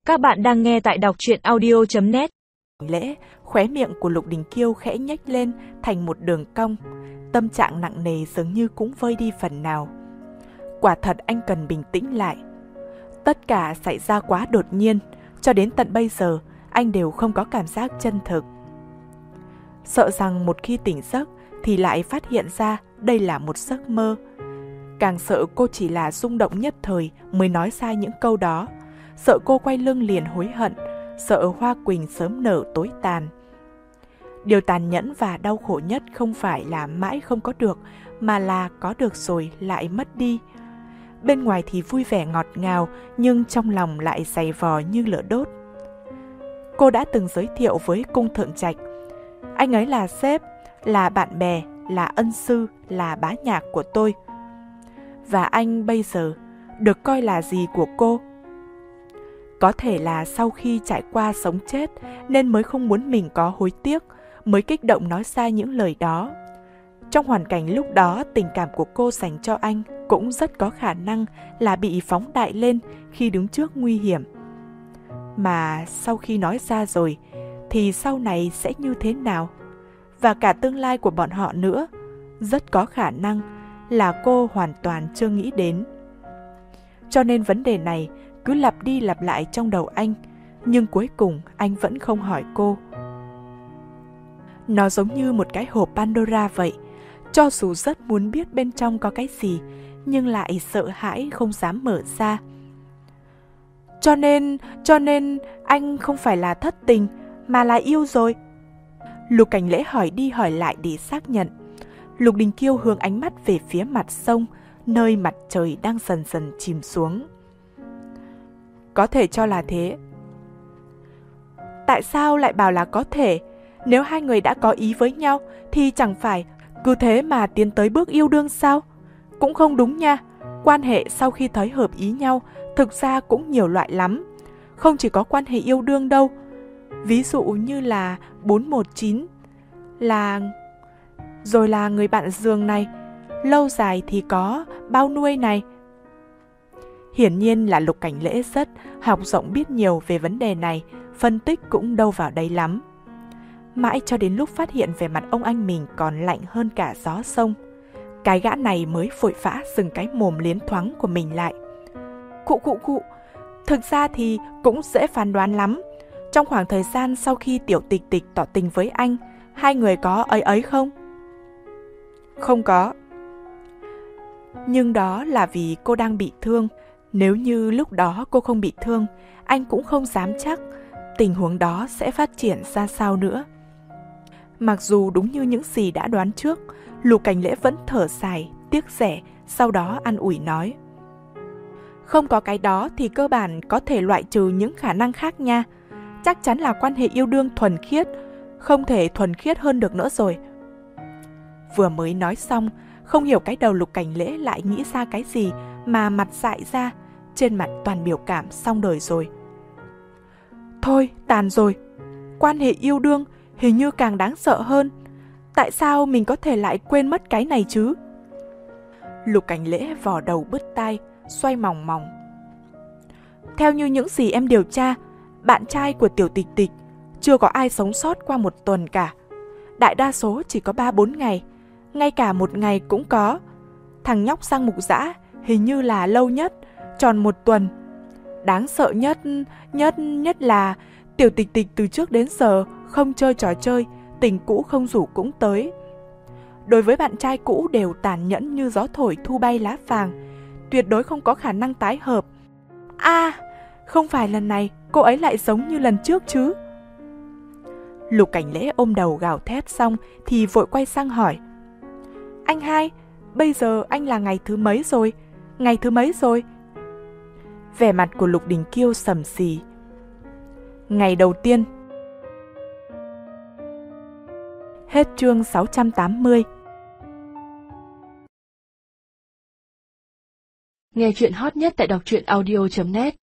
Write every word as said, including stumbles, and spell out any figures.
Các bạn đang nghe tại đọc truyện audio chấm net. Lễ, khóe miệng của Lục Đình Kiêu khẽ nhếch lên thành một đường cong. Tâm trạng nặng nề dường như cũng vơi đi phần nào. Quả thật anh cần bình tĩnh lại. Tất cả xảy ra quá đột nhiên, cho đến tận bây giờ anh đều không có cảm giác chân thực. Sợ rằng một khi tỉnh giấc thì lại phát hiện ra đây là một giấc mơ. Càng sợ cô chỉ là rung động nhất thời mới nói ra những câu đó. Sợ cô quay lưng liền hối hận, sợ hoa quỳnh sớm nở tối tàn. Điều tàn nhẫn và đau khổ nhất không phải là mãi không có được, mà là có được rồi lại mất đi. Bên ngoài thì vui vẻ ngọt ngào, nhưng trong lòng lại dày vò như lửa đốt. Cô đã từng giới thiệu với cung thượng trạch. Anh ấy là sếp, là bạn bè, là ân sư, là bá nhạc của tôi. Và anh bây giờ được coi là gì của cô? Có thể là sau khi trải qua sống chết nên mới không muốn mình có hối tiếc, mới kích động nói ra những lời đó. Trong hoàn cảnh lúc đó, tình cảm của cô dành cho anh cũng rất có khả năng là bị phóng đại lên khi đứng trước nguy hiểm. Mà sau khi nói ra rồi, thì sau này sẽ như thế nào? Và cả tương lai của bọn họ nữa, rất có khả năng là cô hoàn toàn chưa nghĩ đến. Cho nên vấn đề này cứ lặp đi lặp lại trong đầu anh, nhưng cuối cùng anh vẫn không hỏi cô. Nó giống như một cái hộp Pandora vậy, cho dù rất muốn biết bên trong có cái gì, nhưng lại sợ hãi không dám mở ra. Cho nên, cho nên anh không phải là thất tình, mà là yêu rồi. Lục Cảnh Lễ hỏi đi hỏi lại để xác nhận. Lục Đình Kiêu hướng ánh mắt về phía mặt sông, nơi mặt trời đang dần dần chìm xuống. Có thể cho là thế. Tại sao lại bảo là có thể? Nếu hai người đã có ý với nhau thì chẳng phải cứ thế mà tiến tới bước yêu đương sao? Cũng không đúng nha. Quan hệ sau khi thấy hợp ý nhau thực ra cũng nhiều loại lắm. Không chỉ có quan hệ yêu đương đâu. Ví dụ như là bốn một chín, là... rồi là người bạn giường này. Lâu dài thì có bao nuôi này. Hiển nhiên là Lục Cảnh Lễ rất học rộng biết nhiều về vấn đề này, phân tích cũng đâu vào đấy lắm. Mãi cho đến lúc phát hiện về mặt ông anh mình còn lạnh hơn cả gió sông, cái gã này mới vội vã dừng cái mồm liến thoáng của mình lại. Khụ khụ khụ, thực ra thì cũng dễ phán đoán lắm. Trong khoảng thời gian sau khi Tiểu Tịch Tịch tỏ tình với anh, hai người có ấy ấy không? Không có. Nhưng đó là vì cô đang bị thương. Nếu như lúc đó cô không bị thương, anh cũng không dám chắc tình huống đó sẽ phát triển ra sao nữa. Mặc dù đúng như những gì đã đoán trước, Lục Cảnh Lễ vẫn thở dài, tiếc rẻ, sau đó an ủi nói. Không có cái đó thì cơ bản có thể loại trừ những khả năng khác nha. Chắc chắn là quan hệ yêu đương thuần khiết, không thể thuần khiết hơn được nữa rồi. Vừa mới nói xong, không hiểu cái đầu Lục Cảnh Lễ lại nghĩ ra cái gì mà mặt dại ra, trên mặt toàn biểu cảm xong đời rồi. Thôi, tàn rồi. Quan hệ yêu đương hình như càng đáng sợ hơn. Tại sao mình có thể lại quên mất cái này chứ? Lục Cảnh Lễ vò đầu bứt tai, xoay mòng mòng. Theo như những gì em điều tra, bạn trai của Tiểu Tịch Tịch chưa có ai sống sót qua một tuần cả. Đại đa số chỉ có ba bốn ngày, ngay cả một ngày cũng có. Thằng nhóc sang Mục Dã hình như là lâu nhất, tròn một tuần. Đáng sợ nhất, nhất, nhất là Tiểu Tịch Tịch từ trước đến giờ không chơi trò chơi, tình cũ không rủ cũng tới. Đối với bạn trai cũ đều tàn nhẫn như gió thổi thu bay lá vàng, tuyệt đối không có khả năng tái hợp. À, không phải lần này cô ấy lại giống như lần trước chứ? Lục Cảnh Lễ ôm đầu gào thét xong thì vội quay sang hỏi. Anh hai, bây giờ anh là ngày thứ mấy rồi? Ngày thứ mấy rồi? Vẻ mặt của Lục Đình Kiêu sầm xì. Ngày đầu tiên. Hết chương sáu trăm tám mươi. Nghe chuyện hot nhất tại đọc truyện audio chấm net.